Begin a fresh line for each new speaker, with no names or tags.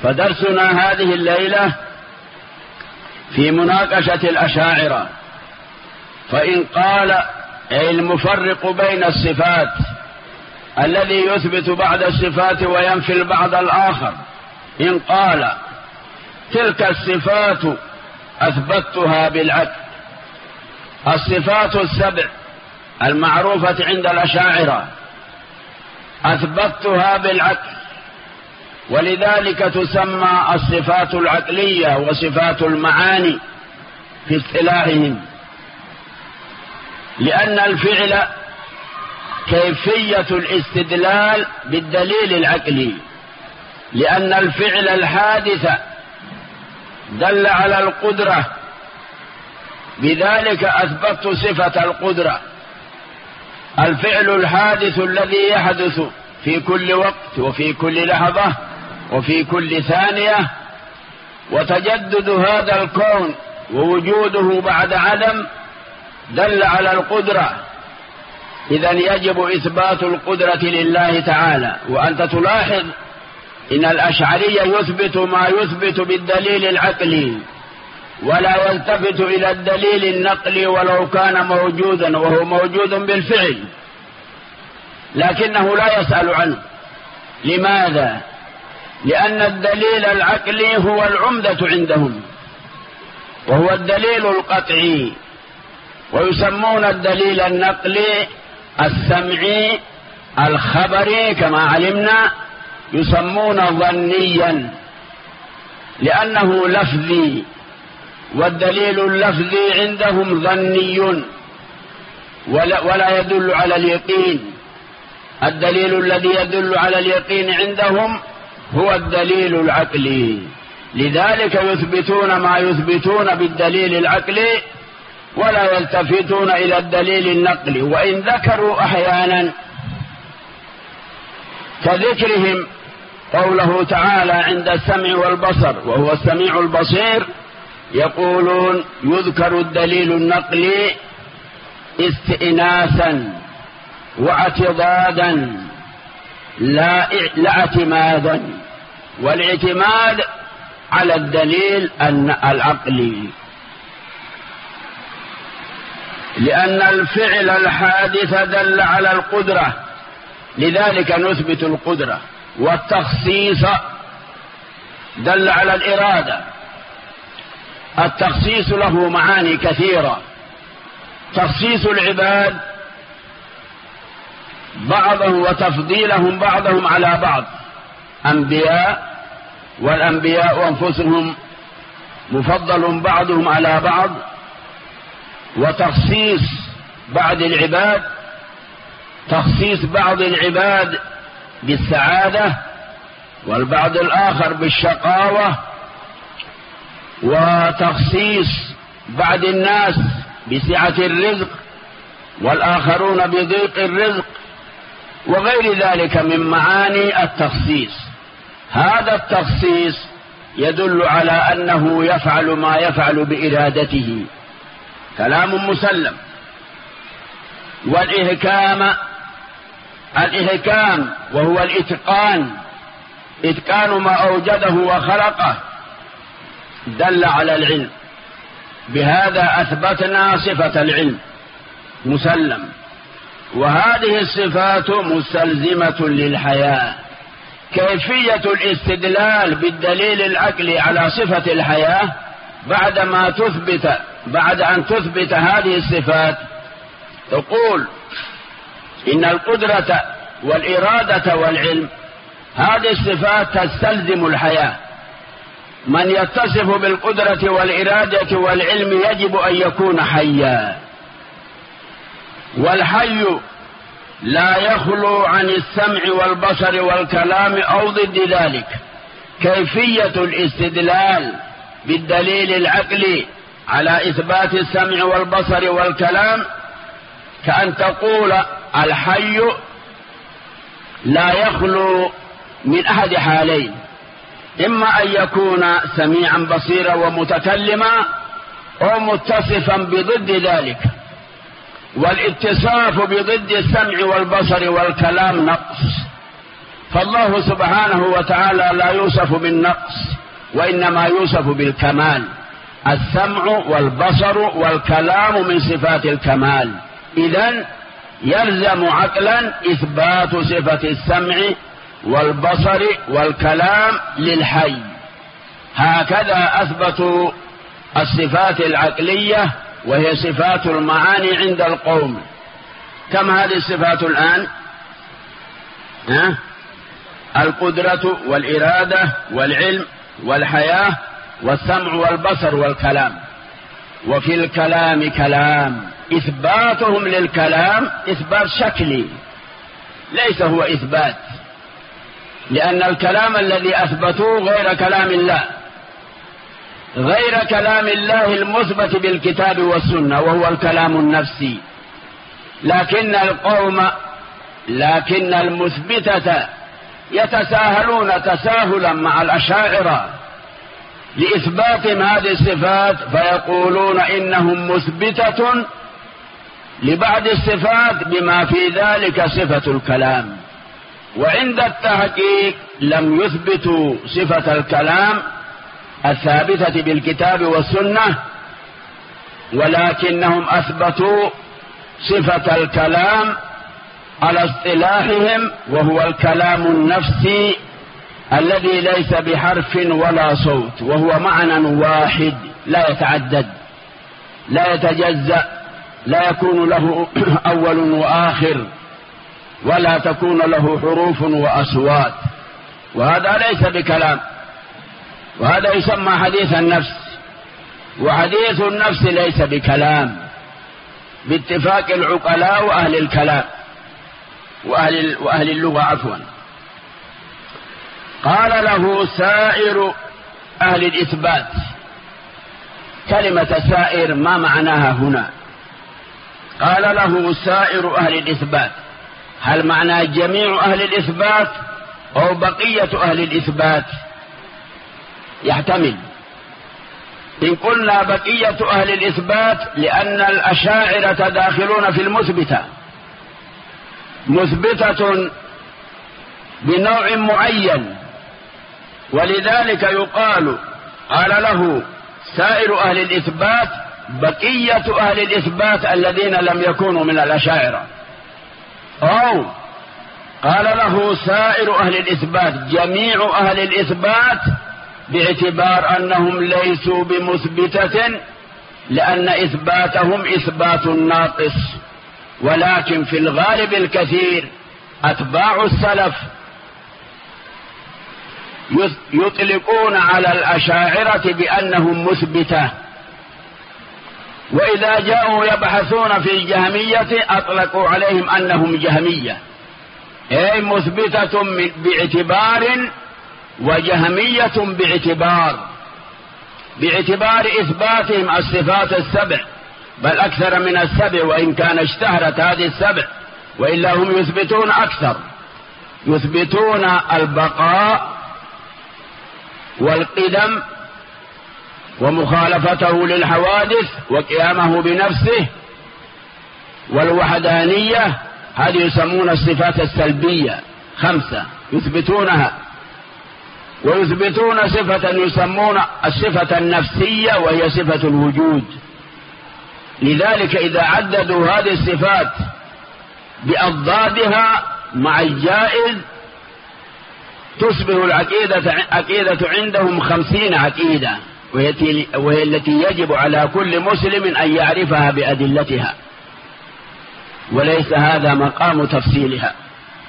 فدرسنا هذه الليلة في مناقشة الأشاعرة. فإن قال أي المفرق بين الصفات الذي يثبت بعض الصفات وينفي البعض الآخر، إن قال تلك الصفات أثبتها بالعقل، الصفات السبع المعروفة عند الأشاعرة أثبتها بالعقل، ولذلك تسمى الصفات العقلية وصفات المعاني في اصطلاحهم، لأن الفعل كيفية الاستدلال بالدليل العقلي، لأن الفعل الحادث دل على القدرة، بذلك أثبت صفة القدرة. الفعل الحادث الذي يحدث في كل وقت وفي كل لحظة وفي كل ثانية، وتجدد هذا الكون ووجوده بعد عدم دل على القدرة، إذن يجب إثبات القدرة لله تعالى. وأنت تلاحظ إن الأشعرية يثبت ما يثبت بالدليل العقلي، ولا يلتفت إلى الدليل النقلي ولو كان موجودا، وهو موجود بالفعل، لكنه لا يسأل عنه. لماذا؟ لأن الدليل العقلي هو العمدة عندهم، وهو الدليل القطعي، ويسمون الدليل النقلي السمعي الخبري كما علمنا يسمون ظنيا، لأنه لفظي، والدليل اللفظي عندهم ظني ولا يدل على اليقين. الدليل الذي يدل على اليقين عندهم هو الدليل العقلي، لذلك يثبتون ما يثبتون بالدليل العقلي ولا يلتفتون إلى الدليل النقلي. وإن ذكروا أحيانا كذكرهم قوله تعالى عند السمع والبصر وهو السميع البصير، يقولون يذكر الدليل النقلي استئناسا واعتضادا لا اعتمادا، والاعتماد على الدليل العقلي، لأن الفعل الحادث دل على القدرة، لذلك نثبت القدرة. والتخصيص دل على الإرادة. التخصيص له معاني كثيرة: تخصيص العباد بعضهم وتفضيلهم بعضهم على بعض، أنبياء، والأنبياء أنفسهم مفضل بعضهم على بعض. وتخصيص بعض العباد، تخصيص بعض العباد بالسعادة والبعض الآخر بالشقاوة، وتخصيص بعض الناس بسعة الرزق والآخرون بضيق الرزق، وغير ذلك من معاني التخصيص. هذا التخصيص يدل على أنه يفعل ما يفعل بإرادته، كلام مسلم. والإحكام، الإحكام وهو الإتقان، إتقان ما أوجده وخلقه، دل على العلم، بهذا أثبتنا صفة العلم مسلم. وهذه الصفات مستلزمة للحياة. كيفية الاستدلال بالدليل العقلي على صفة الحياة بعد أن تثبت هذه الصفات، تقول إن القدرة والإرادة والعلم هذه الصفات تستلزم الحياة. من يتصف بالقدرة والإرادة والعلم يجب أن يكون حيا، والحي لا يخلو عن السمع والبصر والكلام أو ضد ذلك. كيفية الاستدلال بالدليل العقلي على إثبات السمع والبصر والكلام كأن تقول الحي لا يخلو من أحد حالين: إما أن يكون سميعا بصيرا ومتكلما، أو متصفا بضد ذلك. والاتصاف بضد السمع والبصر والكلام نقص، فالله سبحانه وتعالى لا يوصف بالنقص، وإنما يوصف بالكمال. السمع والبصر والكلام من صفات الكمال، إذن يلزم عقلا إثبات صفة السمع والبصر والكلام للحي. هكذا أثبتوا الصفات العقلية، وهي صفات المعاني عند القوم. كم هذه الصفات الآن؟ القدرة والإرادة والعلم والحياة والسمع والبصر والكلام. وفي الكلام كلام، إثباتهم للكلام إثبات شكلي، ليس هو إثبات، لأن الكلام الذي أثبتوه غير كلام الله، غير كلام الله المثبت بالكتاب والسنة، وهو الكلام النفسي. لكن المثبتة يتساهلون تساهلا مع الأشاعرة لإثباتهم هذه الصفات، فيقولون إنهم مثبتة لبعض الصفات بما في ذلك صفة الكلام، وعند التحقيق لم يثبتوا صفة الكلام الثابتة بالكتاب والسنة، ولكنهم أثبتوا صفة الكلام على اصطلاحهم، وهو الكلام النفسي الذي ليس بحرف ولا صوت، وهو معنى واحد لا يتعدد لا يتجزأ، لا يكون له أول وآخر، ولا تكون له حروف وأصوات، وهذا ليس بكلام، وهذا يسمى حديث النفس. وحديث النفس ليس بكلام باتفاق العقلاء وأهل الكلام وأهل اللغة عفوا. قال له سائر أهل الإثبات. كلمة سائر ما معناها هنا؟ قال له سائر أهل الإثبات، هل معنى جميع أهل الإثبات أو بقية أهل الإثبات؟ يحتمل. إن قلنا بقية أهل الإثبات لأن الأشاعرة داخلون في المثبتة، مثبتة بنوع معين، ولذلك يقال قال له سائر أهل الإثبات بقية أهل الإثبات الذين لم يكونوا من الأشاعرة، أو قال له سائر أهل الإثبات جميع أهل الإثبات، باعتبار أنهم ليسوا بمثبتة، لأن إثباتهم إثبات ناقص. ولكن في الغالب الكثير أتباع السلف يطلقون على الأشاعرة بأنهم مثبتة، وإذا جاءوا يبحثون في الجهمية أطلقوا عليهم أنهم جهمية، أي مثبتة باعتبار وجهمية باعتبار إثباتهم الصفات السبع، بل أكثر من السبع، وإن كان اشتهرت هذه السبع، وإلا هم يثبتون أكثر، يثبتون البقاء والقدم ومخالفته للحوادث وقيامه بنفسه والوحدانية، هذه يسمون الصفات السلبية 5 يثبتونها. ويثبتون صفة يسمون الصفة النفسية، وهي صفة الوجود. لذلك إذا عددوا هذه الصفات بأضدادها مع الجائز تصبح العقيدة عندهم 50 عقيدة، وهي التي يجب على كل مسلم أن يعرفها بأدلتها، وليس هذا مقام تفصيلها.